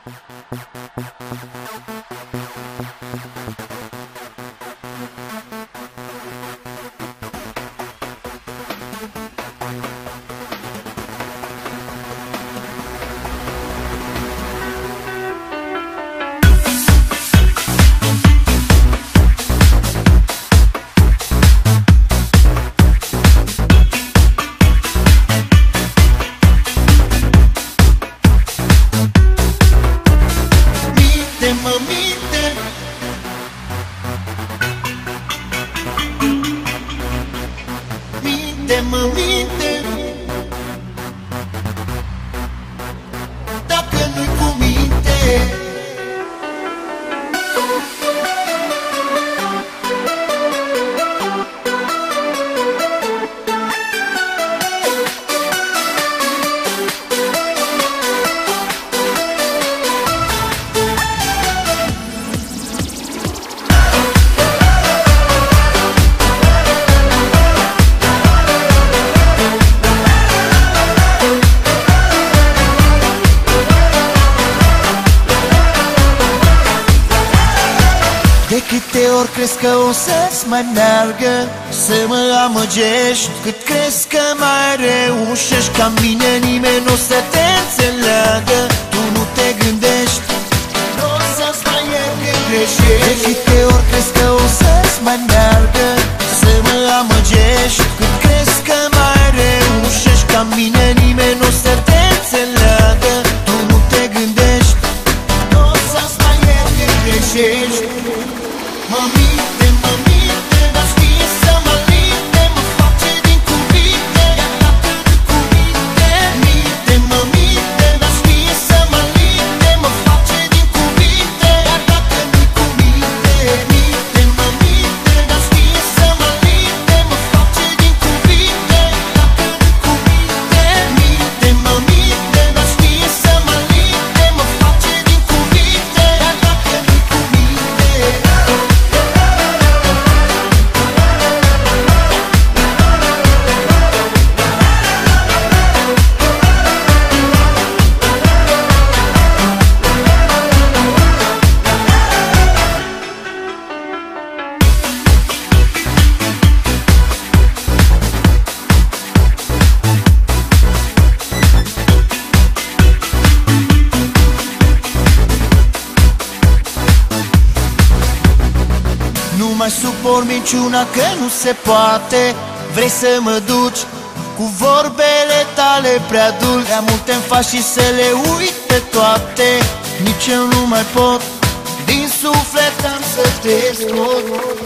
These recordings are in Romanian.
Minte-mă, minte, dacă nu-i cu minte. De câte ori crezi că o să-ți mai meargă, să mă amăgești, cât crezi că mai reușești. Ca mine nimeni nu o să te înțeleagă, tu nu te gândești, nu o să-ți mai iei când greșești. De câte ori crezi că o să-ți mai meargă, să mă amăgești, cât crezi că mai reușești. Ca mine nimeni nu o să te înțeleagă, tu nu te gândești, nu o să-ți mai iei când greșești. Mă minte, dar știe să mă linde, mă face din cuvinte, iar dacă nu cuvinte. Minte, dar știe să mă linde, mă face din cuvinte, iar dacă nu cuvinte. Minte, dar știe să mă linde, mă face din cuvinte, iar dacă nu cuvinte. Minte, dar știe să mă linde, mă face din cuvinte, iar dacă nu cuvinte. Nu mai suport minciuna că nu se poate. Vrei să mă duci cu vorbele tale prea dulci. Prea multe-mi faci și să le uit pe toate. Nici eu nu mai pot, din suflet am să te scot.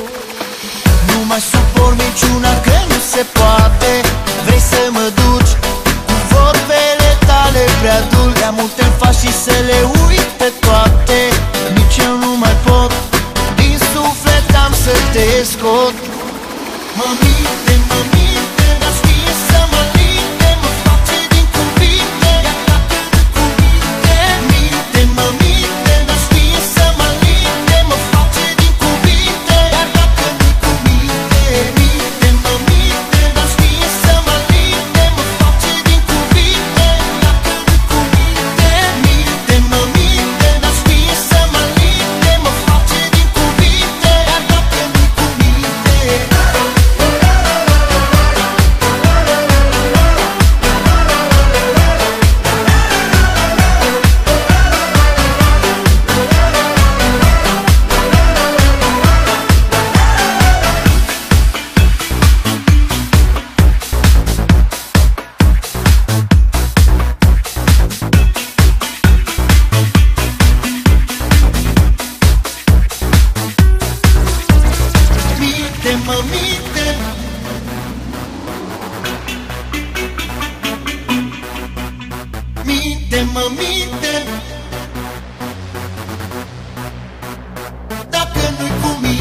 Nu mai suport minciuna că nu se poate. Vrei să mă duci cu vorbele tale prea dulci. Prea multe-mi faci și să le uit pe toate. Nici eu nu mai pot, din suflet am să te scot. Mă minte, dar știe să mă linde, mă face din cuvinte, iar dacă nu cuvinte. Minte, dar știe să mă linde, mă face din cuvinte, iar dacă nu cuvinte. Minte, dar știe să mă linde, mă face din cuvinte, iar dacă nu cuvinte. Minte, dar știe să mă linde, mă face din cuvinte, iar dacă nu cuvinte. Minte, dacă nu-i cu mine.